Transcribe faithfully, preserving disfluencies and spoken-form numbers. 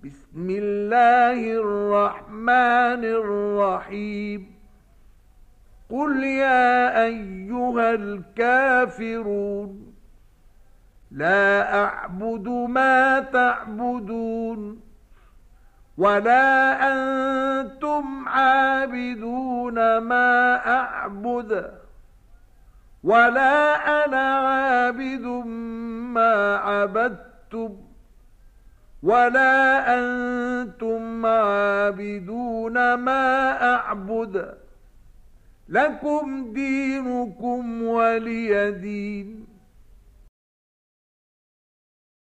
بسم الله الرحمن الرحيم قل يا أيها الكافرون لا أعبد ما تعبدون ولا أنتم عابدون ما أعبد ولا أنا عابد ما عبدتم ولا أنتم عابدون ما أعبد لكم دينكم ولي دين.